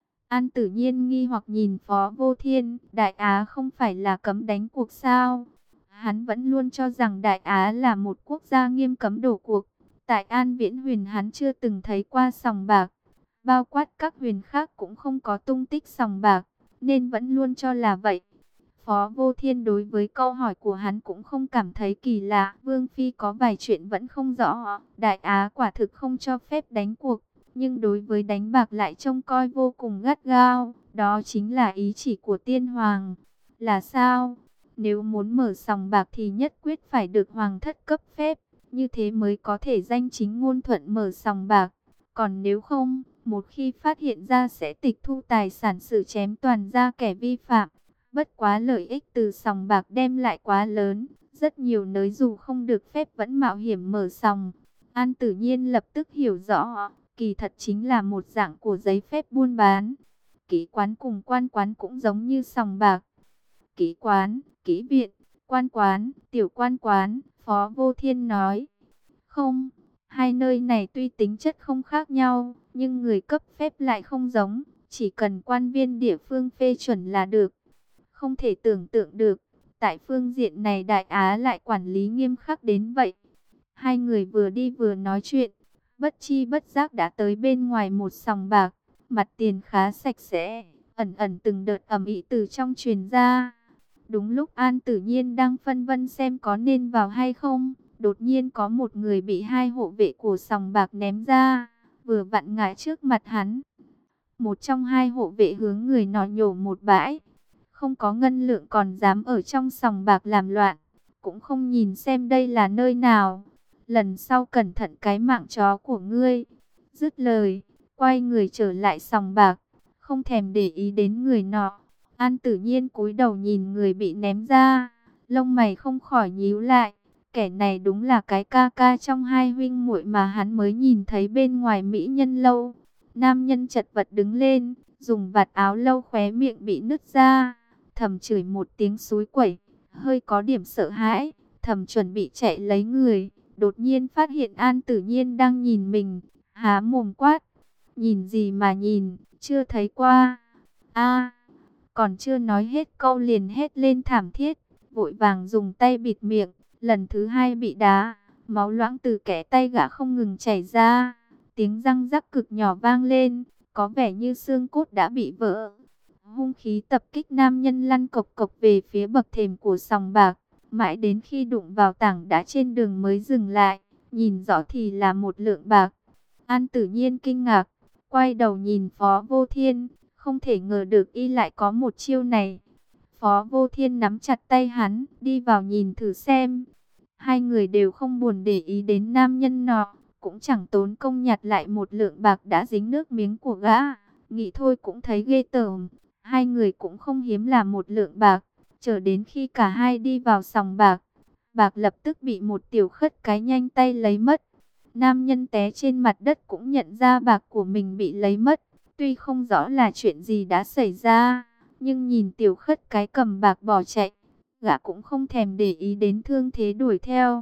An Tử Nhiên nghi hoặc nhìn Phó Vô Thiên, Đại Á không phải là cấm đánh cuộc sao? Hắn vẫn luôn cho rằng Đại Á là một quốc gia nghiêm cấm đổ cuộc. Tại An Viễn Huyền hắn chưa từng thấy qua sòng bạc, bao quát các huyền khác cũng không có tung tích sòng bạc, nên vẫn luôn cho là vậy. Phó Vô Thiên đối với câu hỏi của hắn cũng không cảm thấy kỳ lạ. Vương Phi có vài chuyện vẫn không rõ. Đại Á quả thực không cho phép đánh cuộc, nhưng đối với đánh bạc lại trông coi vô cùng gắt gao. Đó chính là ý chỉ của Tiên Hoàng. Là sao? Nếu muốn mở sòng bạc thì nhất quyết phải được Hoàng thất cấp phép. Như thế mới có thể danh chính ngôn thuận mở sòng bạc. Còn nếu không, một khi phát hiện ra sẽ tịch thu tài sản, xử chém toàn ra kẻ vi phạm. Bất quá lợi ích từ sòng bạc đem lại quá lớn, rất nhiều nơi dù không được phép vẫn mạo hiểm mở sòng. An Tử Nhiên lập tức hiểu rõ, kỳ thật chính là một dạng của giấy phép buôn bán. Kỹ quán cùng quan quán cũng giống như sòng bạc. Kỹ quán, kỹ viện, quan quán, tiểu quan quán, Phó Vô Thiên nói. Không, hai nơi này tuy tính chất không khác nhau, nhưng người cấp phép lại không giống, chỉ cần quan viên địa phương phê chuẩn là được. Không thể tưởng tượng được, tại phương diện này Đại Á lại quản lý nghiêm khắc đến vậy. Hai người vừa đi vừa nói chuyện, bất chi bất giác đã tới bên ngoài một sòng bạc, mặt tiền khá sạch sẽ, ẩn ẩn từng đợt ầm ĩ từ trong truyền ra. Đúng lúc An Tử Nhiên đang phân vân xem có nên vào hay không, đột nhiên có một người bị hai hộ vệ của sòng bạc ném ra, vừa vặn ngã trước mặt hắn. Một trong hai hộ vệ hướng người nọ nhổ một bãi. Không có ngân lượng còn dám ở trong sòng bạc làm loạn, cũng không nhìn xem đây là nơi nào. Lần sau cẩn thận cái mạng chó của ngươi. Dứt lời, quay người trở lại sòng bạc, không thèm để ý đến người nọ. An Tử Nhiên cúi đầu nhìn người bị ném ra, lông mày không khỏi nhíu lại. Kẻ này đúng là cái ca ca trong hai huynh muội mà hắn mới nhìn thấy bên ngoài mỹ nhân lâu. Nam nhân chật vật đứng lên, dùng vạt áo lâu khóe miệng bị nứt ra, thầm chửi một tiếng xúi quẩy, hơi có điểm sợ hãi, thầm chuẩn bị chạy lấy người, đột nhiên phát hiện An Tử Nhiên đang nhìn mình, há mồm quát, nhìn gì mà nhìn, chưa thấy qua. A, còn chưa nói hết câu liền hét lên thảm thiết, vội vàng dùng tay bịt miệng, lần thứ hai bị đá, máu loãng từ kẽ tay gã không ngừng chảy ra, tiếng răng rắc cực nhỏ vang lên, có vẻ như xương cốt đã bị vỡ. Hung khí tập kích nam nhân lăn cộc cộc về phía bậc thềm của sòng bạc, mãi đến khi đụng vào tảng đá trên đường mới dừng lại, nhìn rõ thì là một lượng bạc. An Tử Nhiên kinh ngạc, quay đầu nhìn Phó Vô Thiên, không thể ngờ được y lại có một chiêu này. Phó Vô Thiên nắm chặt tay hắn, đi vào nhìn thử xem. Hai người đều không buồn để ý đến nam nhân nọ, cũng chẳng tốn công nhặt lại một lượng bạc đã dính nước miếng của gã. Nghĩ thôi cũng thấy ghê tởm. Hai người cũng không hiếm là một lượng bạc. Chờ đến khi cả hai đi vào sòng bạc, bạc lập tức bị một tiểu khất cái nhanh tay lấy mất. Nam nhân té trên mặt đất cũng nhận ra bạc của mình bị lấy mất. Tuy không rõ là chuyện gì đã xảy ra, nhưng nhìn tiểu khất cái cầm bạc bỏ chạy, gã cũng không thèm để ý đến thương thế đuổi theo.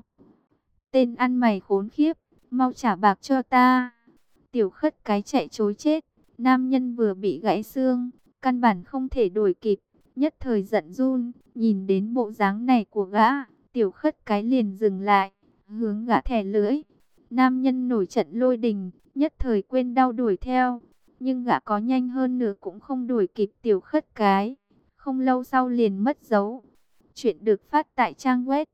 Tên ăn mày khốn khiếp, mau trả bạc cho ta. Tiểu khất cái chạy trối chết, nam nhân vừa bị gãy xương, căn bản không thể đuổi kịp, nhất thời giận run, nhìn đến bộ dáng này của gã, tiểu khất cái liền dừng lại, hướng gã thè lưỡi. Nam nhân nổi trận lôi đình, nhất thời quên đau đuổi theo, nhưng gã có nhanh hơn nữa cũng không đuổi kịp tiểu khất cái, không lâu sau liền mất dấu. Chuyện được phát tại trang web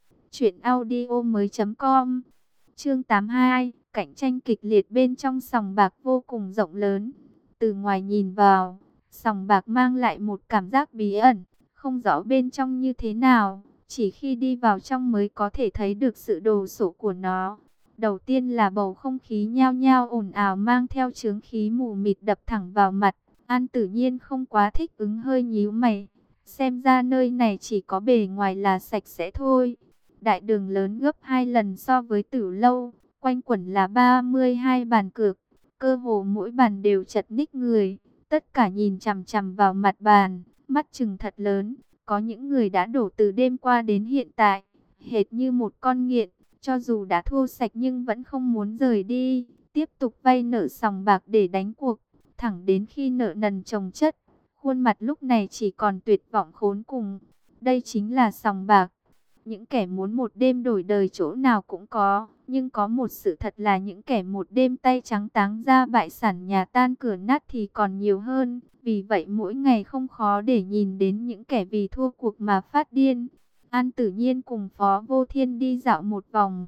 truyệnaudiomoi.com. Chương 82, cạnh tranh kịch liệt bên trong sòng bạc vô cùng rộng lớn. Từ ngoài nhìn vào, sòng bạc mang lại một cảm giác bí ẩn, không rõ bên trong như thế nào, chỉ khi đi vào trong mới có thể thấy được sự đồ sộ của nó. Đầu tiên là bầu không khí nhao nhao ồn ào mang theo chướng khí mù mịt đập thẳng vào mặt. An Tử Nhiên không quá thích ứng, hơi nhíu mày. Xem ra nơi này chỉ có bề ngoài là sạch sẽ thôi. Đại đường lớn gấp 2 lần so với Tử lâu, quanh quẩn là 32 bàn cược, cơ hồ mỗi bàn đều chật ních người, tất cả nhìn chằm chằm vào mặt bàn, mắt chừng thật lớn. Có những người đã đổ từ đêm qua đến hiện tại, hệt như một con nghiện, cho dù đã thua sạch nhưng vẫn không muốn rời đi, tiếp tục vay nợ sòng bạc để đánh cuộc, thẳng đến khi nợ nần chồng chất. Khuôn mặt lúc này chỉ còn tuyệt vọng khốn cùng. Đây chính là sòng bạc. Những kẻ muốn một đêm đổi đời chỗ nào cũng có, nhưng có một sự thật là những kẻ một đêm tay trắng táng ra bại sản nhà tan cửa nát thì còn nhiều hơn. Vì vậy mỗi ngày không khó để nhìn đến những kẻ vì thua cuộc mà phát điên. An Tử Nhiên cùng Phó Vô Thiên đi dạo một vòng.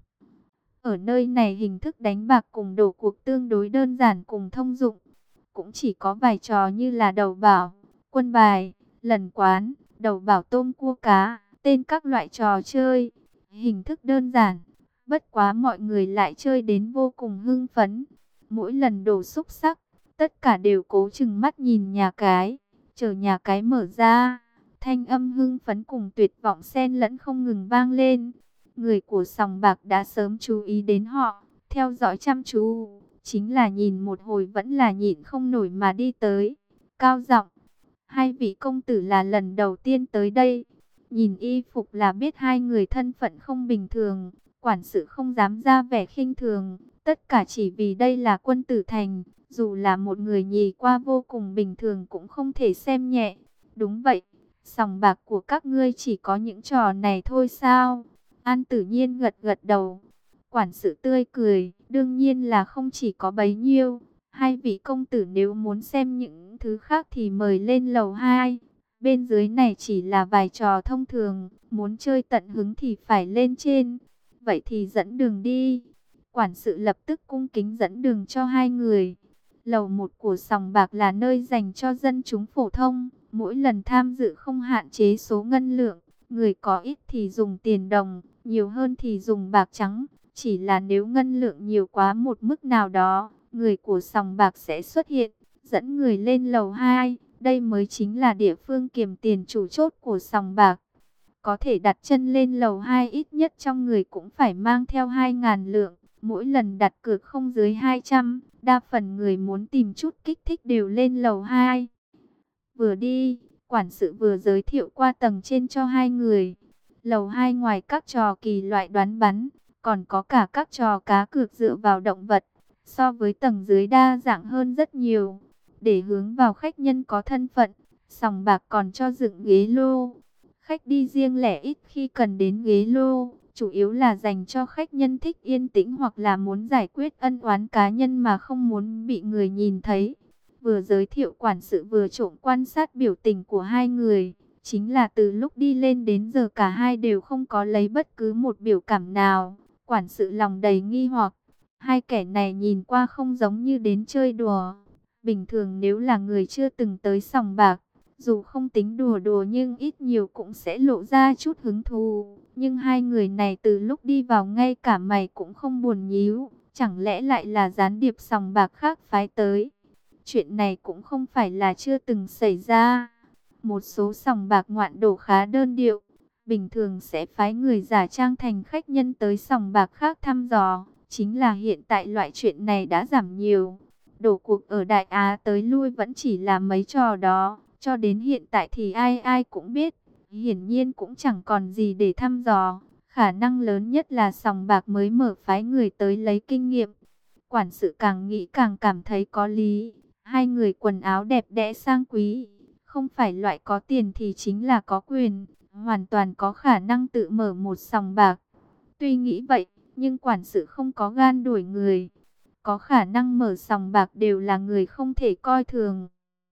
Ở nơi này hình thức đánh bạc cùng đổ cuộc tương đối đơn giản cùng thông dụng. Cũng chỉ có vài trò như là đầu bảo, quân bài, lần quán, đầu bảo tôm cua cá, tên các loại trò chơi. Hình thức đơn giản, bất quá mọi người lại chơi đến vô cùng hưng phấn. Mỗi lần đổ xúc xắc, tất cả đều cố chừng mắt nhìn nhà cái, chờ nhà cái mở ra. Thanh âm hưng phấn cùng tuyệt vọng xen lẫn không ngừng vang lên. Người của sòng bạc đã sớm chú ý đến họ, theo dõi chăm chú, chính là nhìn một hồi vẫn là nhịn không nổi mà đi tới. Cao giọng, hai vị công tử là lần đầu tiên tới đây. Nhìn y phục là biết hai người thân phận không bình thường, quản sự không dám ra vẻ khinh thường, tất cả chỉ vì đây là Quân Tử Thành, dù là một người nhì qua vô cùng bình thường cũng không thể xem nhẹ. Đúng vậy, sòng bạc của các ngươi chỉ có những trò này thôi sao? An Tử Nhiên gật gật đầu. Quản sự tươi cười, đương nhiên là không chỉ có bấy nhiêu. Hai vị công tử nếu muốn xem những thứ khác thì mời lên lầu 2. Bên dưới này chỉ là vài trò thông thường, muốn chơi tận hứng thì phải lên trên. Vậy thì dẫn đường đi. Quản sự lập tức cung kính dẫn đường cho hai người. Lầu 1 của sòng bạc là nơi dành cho dân chúng phổ thông, mỗi lần tham dự không hạn chế số ngân lượng. Người có ít thì dùng tiền đồng, nhiều hơn thì dùng bạc trắng. Chỉ là nếu ngân lượng nhiều quá một mức nào đó, người của sòng bạc sẽ xuất hiện, dẫn người lên lầu 2. Đây mới chính là địa phương kiềm tiền chủ chốt của sòng bạc. Có thể đặt chân lên lầu 2 ít nhất trong người cũng phải mang theo 2.000 lượng. Mỗi lần đặt cược không dưới 200, đa phần người muốn tìm chút kích thích đều lên lầu 2. Vừa đi, quản sự vừa giới thiệu qua tầng trên cho hai người. Lầu 2 ngoài các trò kỳ loại đoán bắn, còn có cả các trò cá cược dựa vào động vật. So với tầng dưới đa dạng hơn rất nhiều. Để hướng vào khách nhân có thân phận, sòng bạc còn cho dựng ghế lô. Khách đi riêng lẻ ít khi cần đến ghế lô, chủ yếu là dành cho khách nhân thích yên tĩnh hoặc là muốn giải quyết ân oán cá nhân mà không muốn bị người nhìn thấy. Vừa giới thiệu quản sự vừa trộm quan sát biểu tình của hai người. Chính là từ lúc đi lên đến giờ cả hai đều không có lấy bất cứ một biểu cảm nào. Quản sự lòng đầy nghi hoặc. Hai kẻ này nhìn qua không giống như đến chơi đùa. Bình thường nếu là người chưa từng tới sòng bạc, dù không tính đùa đùa nhưng ít nhiều cũng sẽ lộ ra chút hứng thú. Nhưng hai người này từ lúc đi vào ngay cả mày cũng không buồn nhíu. Chẳng lẽ lại là gián điệp sòng bạc khác phái tới? Chuyện này cũng không phải là chưa từng xảy ra. Một số sòng bạc ngoạn đổ khá đơn điệu. Bình thường sẽ phái người giả trang thành khách nhân tới sòng bạc khác thăm dò. Chính là hiện tại loại chuyện này đã giảm nhiều. Đổ cuộc ở Đại Á tới lui vẫn chỉ là mấy trò đó. Cho đến hiện tại thì ai ai cũng biết. Hiển nhiên cũng chẳng còn gì để thăm dò. Khả năng lớn nhất là sòng bạc mới mở phái người tới lấy kinh nghiệm. Quản sự càng nghĩ càng cảm thấy có lý. Hai người quần áo đẹp đẽ sang quý. Không phải loại có tiền thì chính là có quyền. Hoàn toàn có khả năng tự mở một sòng bạc. Tuy nghĩ vậy, nhưng quản sự không có gan đuổi người. Có khả năng mở sòng bạc đều là người không thể coi thường.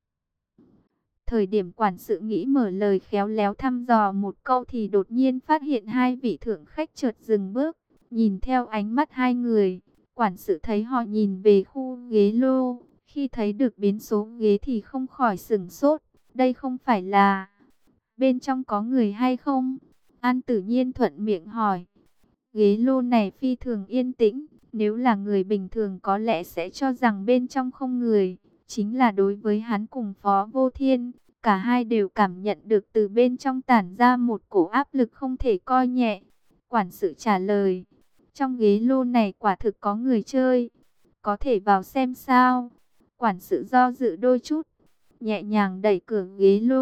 Thời điểm quản sự nghĩ mở lời khéo léo thăm dò một câu thì đột nhiên phát hiện hai vị thượng khách chợt dừng bước. Nhìn theo ánh mắt hai người, quản sự thấy họ nhìn về khu ghế lô. Khi thấy được biến số ghế thì không khỏi sửng sốt. Đây không phải là... Bên trong có người hay không? An Tử Nhiên thuận miệng hỏi. Ghế lô này phi thường yên tĩnh. Nếu là người bình thường có lẽ sẽ cho rằng bên trong không người. Chính là đối với hắn cùng Phó Vô Thiên, cả hai đều cảm nhận được từ bên trong tản ra một cổ áp lực không thể coi nhẹ. Quản sự trả lời, trong ghế lô này quả thực có người chơi, có thể vào xem sao. Quản sự do dự đôi chút, nhẹ nhàng đẩy cửa ghế lô,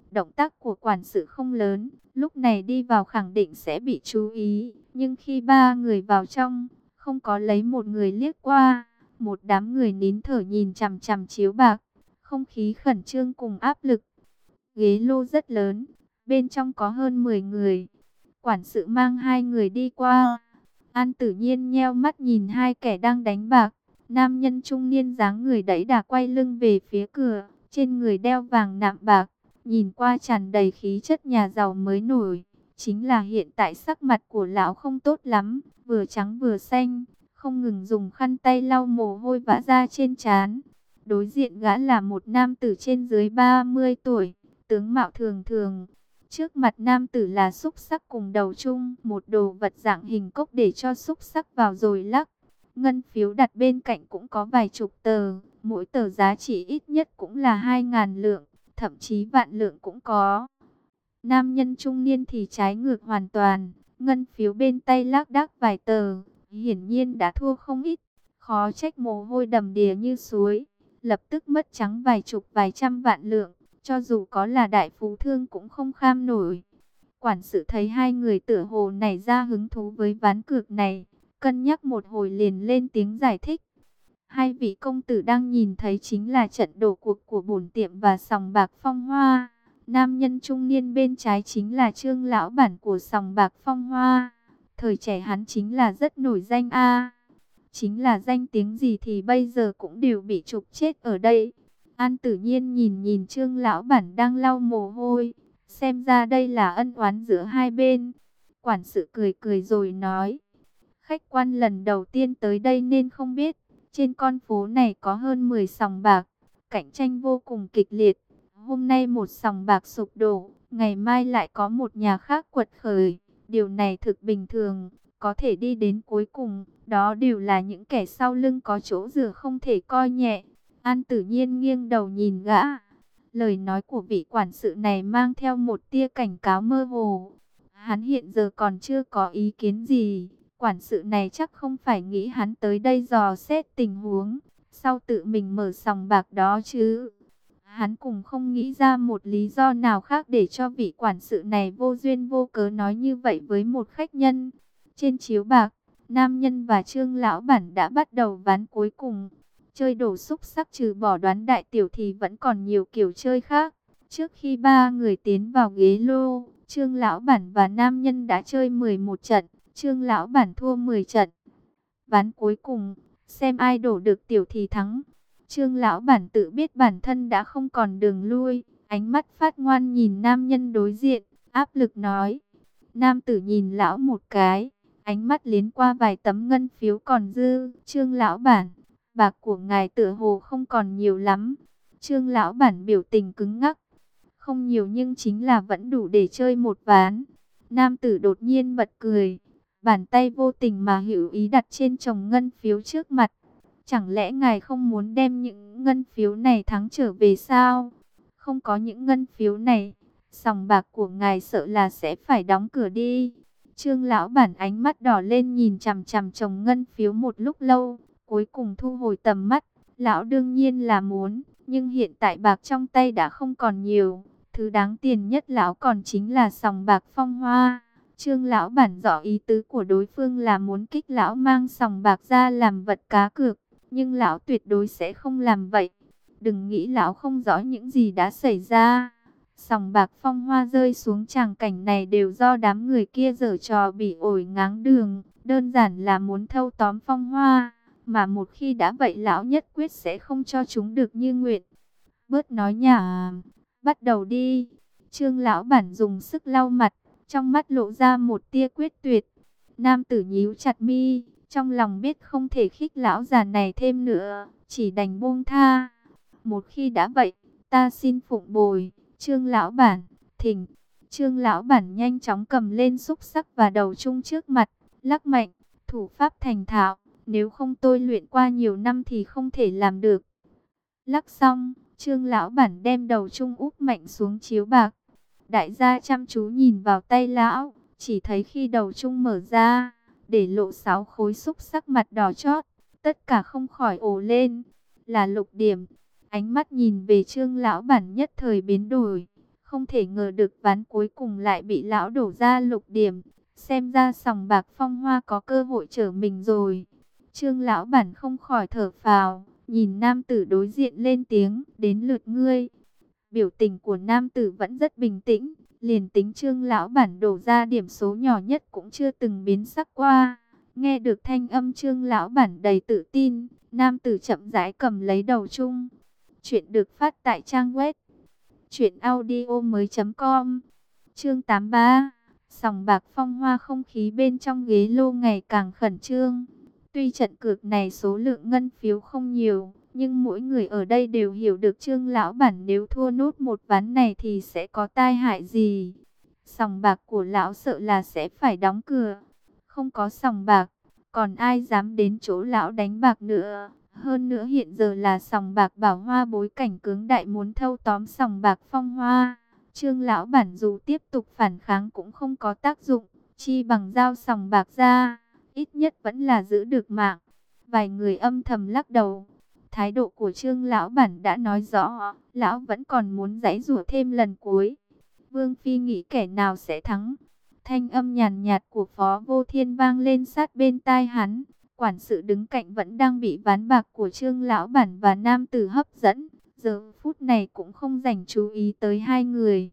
Động tác của quản sự không lớn, lúc này đi vào khẳng định sẽ bị chú ý. Nhưng khi ba người vào trong, không có lấy một người liếc qua. Một đám người nín thở nhìn chằm chằm chiếu bạc, không khí khẩn trương cùng áp lực. Ghế lô rất lớn, bên trong có hơn 10 người. Quản sự mang hai người đi qua. An Tử Nhiên nheo mắt nhìn hai kẻ đang đánh bạc. Nam nhân trung niên dáng người đẩy đà quay lưng về phía cửa, trên người đeo vàng nạm bạc, nhìn qua tràn đầy khí chất nhà giàu mới nổi. Chính là hiện tại sắc mặt của lão không tốt lắm, vừa trắng vừa xanh, không ngừng dùng khăn tay lau mồ hôi vã ra trên trán. Đối diện gã là một nam tử trên dưới 30 tuổi, tướng mạo thường thường. Trước mặt nam tử là xúc xắc cùng đầu chung, một đồ vật dạng hình cốc để cho xúc xắc vào rồi lắc. Ngân phiếu đặt bên cạnh cũng có vài chục tờ, mỗi tờ giá trị ít nhất cũng là 2.000 lượng, thậm chí vạn lượng cũng có. Nam nhân trung niên thì trái ngược hoàn toàn, ngân phiếu bên tay lác đác vài tờ, hiển nhiên đã thua không ít, khó trách mồ hôi đầm đìa như suối, lập tức mất trắng vài chục vài trăm vạn lượng, cho dù có là đại phú thương cũng không kham nổi. Quản sự thấy hai người tựa hồ nảy ra hứng thú với ván cược này, cân nhắc một hồi liền lên tiếng giải thích. Hai vị công tử đang nhìn thấy chính là trận đổ cuộc của bổn tiệm và sòng bạc Phong Hoa. Nam nhân trung niên bên trái chính là Trương lão bản của sòng bạc Phong Hoa. Thời trẻ hắn chính là rất nổi danh a. Chính là danh tiếng gì thì bây giờ cũng đều bị trục chết ở đây. An Tử Nhiên nhìn nhìn Trương lão bản đang lau mồ hôi, xem ra đây là ân oán giữa hai bên. Quản sự cười cười rồi nói: khách quan lần đầu tiên tới đây nên không biết, trên con phố này có hơn 10 sòng bạc, cạnh tranh vô cùng kịch liệt. Hôm nay một sòng bạc sụp đổ, ngày mai lại có một nhà khác quật khởi. Điều này thực bình thường, có thể đi đến cuối cùng, đó đều là những kẻ sau lưng có chỗ dựa không thể coi nhẹ. An Tử Nhiên nghiêng đầu nhìn gã. Lời nói của vị quản sự này mang theo một tia cảnh cáo mơ hồ. Hắn hiện giờ còn chưa có ý kiến gì. Quản sự này chắc không phải nghĩ hắn tới đây dò xét tình huống, sau tự mình mở sòng bạc đó chứ. Hắn cũng không nghĩ ra một lý do nào khác để cho vị quản sự này vô duyên vô cớ nói như vậy với một khách nhân. Trên chiếu bạc, nam nhân và Trương lão bản đã bắt đầu ván cuối cùng. Chơi đổ xúc sắc trừ bỏ đoán đại tiểu thì vẫn còn nhiều kiểu chơi khác. Trước khi ba người tiến vào ghế lô, Trương lão bản và nam nhân đã chơi 11 trận. Trương lão bản thua 10 trận. Ván cuối cùng, xem ai đổ được tiểu thì thắng. Trương lão bản tự biết bản thân đã không còn đường lui, ánh mắt phát ngoan nhìn nam nhân đối diện, áp lực nói. Nam tử nhìn lão một cái, ánh mắt liến qua vài tấm ngân phiếu còn dư. Trương lão bản, bạc của ngài tựa hồ không còn nhiều lắm. Trương lão bản biểu tình cứng ngắc. Không nhiều nhưng chính là vẫn đủ để chơi một ván. Nam tử đột nhiên bật cười. Bàn tay vô tình mà hữu ý đặt trên chồng ngân phiếu trước mặt. Chẳng lẽ ngài không muốn đem những ngân phiếu này thắng trở về sao? Không có những ngân phiếu này, sòng bạc của ngài sợ là sẽ phải đóng cửa đi. Trương lão bản ánh mắt đỏ lên nhìn chằm chằm chồng ngân phiếu một lúc lâu, cuối cùng thu hồi tầm mắt. Lão đương nhiên là muốn, nhưng hiện tại bạc trong tay đã không còn nhiều. Thứ đáng tiền nhất lão còn chính là sòng bạc Phong Hoa. Trương lão bản rõ ý tứ của đối phương là muốn kích lão mang sòng bạc ra làm vật cá cược, nhưng lão tuyệt đối sẽ không làm vậy. Đừng nghĩ lão không rõ những gì đã xảy ra. Sòng bạc Phong Hoa rơi xuống tràng cảnh này đều do đám người kia giở trò bỉ ổi ngáng đường, đơn giản là muốn thâu tóm Phong Hoa, mà một khi đã vậy lão nhất quyết sẽ không cho chúng được như nguyện. Bớt nói nhảm, bắt đầu đi. Trương lão bản dùng sức lau mặt, trong mắt lộ ra một tia quyết tuyệt. Nam tử nhíu chặt mi, trong lòng biết không thể khích lão già này thêm nữa, chỉ đành buông tha. Một khi đã vậy, ta xin phụng bồi. Trương lão bản, thỉnh. Trương lão bản nhanh chóng cầm lên xúc sắc và đầu chung trước mặt, lắc mạnh, thủ pháp thành thạo, nếu không tôi luyện qua nhiều năm thì không thể làm được. Lắc xong, Trương lão bản đem đầu chung úp mạnh xuống chiếu bạc. Đại gia chăm chú nhìn vào tay lão, chỉ thấy khi đầu chung mở ra, để lộ 6 khối xúc sắc mặt đỏ chót, tất cả không khỏi ồ lên, là lục điểm. Ánh mắt nhìn về Trương lão bản nhất thời biến đổi, Không thể ngờ được ván cuối cùng lại bị lão đổ ra lục điểm. Xem ra sòng bạc Phong Hoa có cơ hội trở mình rồi. Trương lão bản không khỏi thở phào, nhìn nam tử đối diện lên tiếng, đến lượt ngươi. Biểu tình của nam tử vẫn rất bình tĩnh, liền tính Trương lão bản đổ ra điểm số nhỏ nhất cũng chưa từng biến sắc qua. Nghe được thanh âm Trương lão bản đầy tự tin, nam tử chậm rãi cầm lấy đầu chung. Chuyện được phát tại trang web truyệnaudiomoi.com. Chương 83. Sòng bạc Phong Hoa, không khí bên trong ghế lô ngày càng khẩn trương. Tuy trận cược này số lượng ngân phiếu không nhiều, nhưng mỗi người ở đây đều hiểu được Trương lão bản nếu thua nốt một ván này thì sẽ có tai hại gì. Sòng bạc của lão sợ là sẽ phải đóng cửa. Không có sòng bạc, còn ai dám đến chỗ lão đánh bạc nữa. Hơn nữa hiện giờ là sòng bạc Bảo Hoa bối cảnh cứng đại muốn thâu tóm sòng bạc Phong Hoa. Trương lão bản dù tiếp tục phản kháng cũng không có tác dụng, chi bằng giao sòng bạc ra, ít nhất vẫn là giữ được mạng. Vài người âm thầm lắc đầu. Thái độ của Trương lão bản đã nói rõ, lão vẫn còn muốn giãy giụa thêm lần cuối. Vương Phi nghĩ kẻ nào sẽ thắng? Thanh âm nhàn nhạt của Phó Vô Thiên vang lên sát bên tai hắn. Quản sự đứng cạnh vẫn đang bị ván bạc của Trương lão bản và nam tử hấp dẫn, giờ phút này cũng không dành chú ý tới hai người.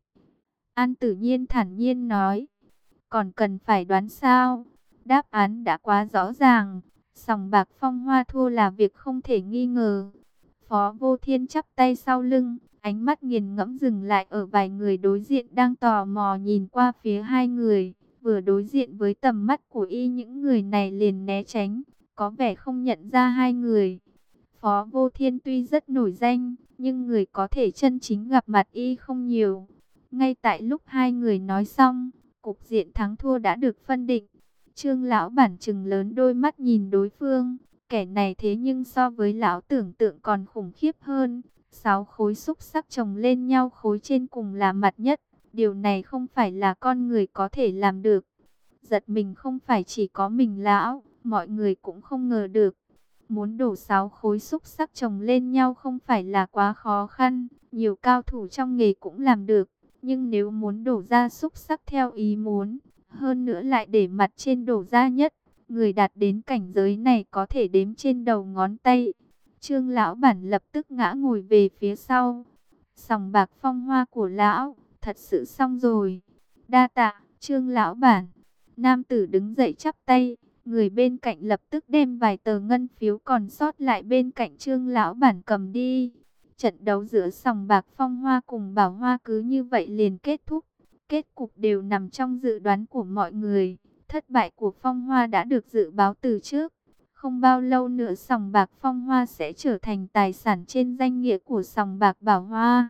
An Tử Nhiên thản nhiên nói, còn cần phải đoán sao? Đáp án đã quá rõ ràng, sòng bạc Phong Hoa thua là việc không thể nghi ngờ. Phó Vô Thiên chắp tay sau lưng, ánh mắt nghiền ngẫm dừng lại ở vài người đối diện đang tò mò nhìn qua phía hai người. Vừa đối diện với tầm mắt của y, những người này liền né tránh, có vẻ không nhận ra hai người. Phó Vô Thiên tuy rất nổi danh, nhưng người có thể chân chính gặp mặt y không nhiều. Ngay tại lúc hai người nói xong, cục diện thắng thua đã được phân định. Trương lão bản trừng lớn đôi mắt nhìn đối phương, kẻ này thế nhưng so với lão tưởng tượng còn khủng khiếp hơn. 6 khối xúc sắc chồng lên nhau, khối trên cùng là mặt nhất. Điều này không phải là con người có thể làm được. Giật mình không phải chỉ có mình lão, mọi người cũng không ngờ được. Muốn đổ 6 khối xúc sắc chồng lên nhau không phải là quá khó khăn, nhiều cao thủ trong nghề cũng làm được. Nhưng nếu muốn đổ ra xúc sắc theo ý muốn, hơn nữa lại để mặt trên đổ ra nhất, người đạt đến cảnh giới này có thể đếm trên đầu ngón tay. Trương lão bản lập tức ngã ngồi về phía sau. Sòng bạc Phong Hoa của lão, thật sự xong rồi. Đa tạ, Trương lão bản. Nam tử đứng dậy chắp tay, người bên cạnh lập tức đem vài tờ ngân phiếu còn sót lại bên cạnh Trương lão bản cầm đi. Trận đấu giữa sòng bạc Phong Hoa cùng Bảo Hoa cứ như vậy liền kết thúc. Kết cục đều nằm trong dự đoán của mọi người. Thất bại của Phong Hoa đã được dự báo từ trước. Không bao lâu nữa sòng bạc Phong Hoa sẽ trở thành tài sản trên danh nghĩa của sòng bạc Bảo Hoa.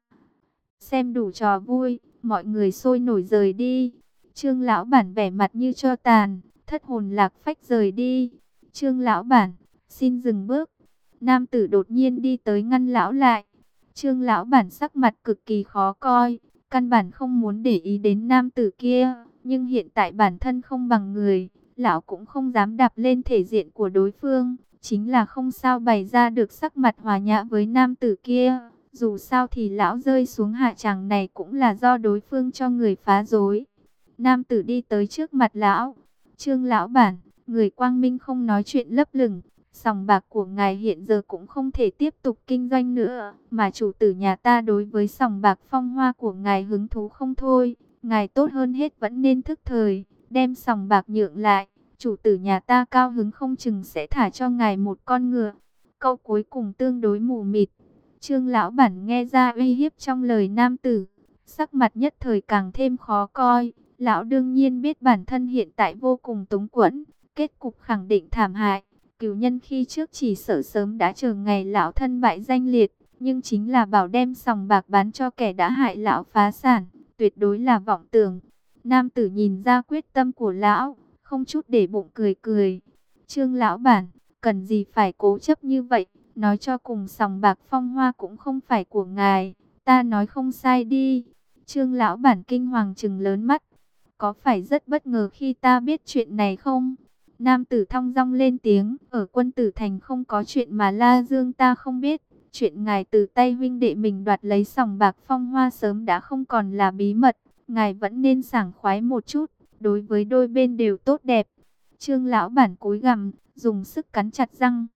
Xem đủ trò vui, mọi người sôi nổi rời đi. Trương lão bản vẻ mặt như tro tàn, thất hồn lạc phách rời đi. Trương lão bản, xin dừng bước. Nam tử đột nhiên đi tới ngăn lão lại. Trương lão bản sắc mặt cực kỳ khó coi, căn bản không muốn để ý đến nam tử kia, nhưng hiện tại bản thân không bằng người, lão cũng không dám đạp lên thể diện của đối phương, chính là không sao bày ra được sắc mặt hòa nhã với nam tử kia. Dù sao thì lão rơi xuống hạ tràng này cũng là do đối phương cho người phá rối. Nam tử đi tới trước mặt lão. Trương lão bản, người quang minh không nói chuyện lấp lửng. Sòng bạc của ngài hiện giờ cũng không thể tiếp tục kinh doanh nữa. Mà chủ tử nhà ta đối với sòng bạc Phong Hoa của ngài hứng thú không thôi. Ngài tốt hơn hết vẫn nên thức thời, đem sòng bạc nhượng lại. Chủ tử nhà ta cao hứng không chừng sẽ thả cho ngài một con ngựa. Câu cuối cùng tương đối mù mịt. Trương lão bản nghe ra uy hiếp trong lời nam tử, sắc mặt nhất thời càng thêm khó coi. Lão đương nhiên biết bản thân hiện tại vô cùng túng quẫn, kết cục khẳng định thảm hại. Cửu nhân khi trước chỉ sợ sớm đã chờ ngày lão thân bại danh liệt, nhưng chính là bảo đem sòng bạc bán cho kẻ đã hại lão phá sản, tuyệt đối là vọng tưởng. Nam tử nhìn ra quyết tâm của lão, không chút để bụng cười cười. Trương lão bản, cần gì phải cố chấp như vậy? Nói cho cùng sòng bạc Phong Hoa cũng không phải của ngài, ta nói không sai đi. Trương lão bản kinh hoàng trừng lớn mắt. Có phải rất bất ngờ khi ta biết chuyện này không? Nam tử thong dong lên tiếng, ở Quân Tử Thành không có chuyện mà La Dương ta không biết. chuyện ngài từ tay huynh đệ mình đoạt lấy sòng bạc Phong Hoa sớm đã không còn là bí mật. Ngài vẫn nên sảng khoái một chút, đối với đôi bên đều tốt đẹp. Trương lão bản cúi gằm, dùng sức cắn chặt răng.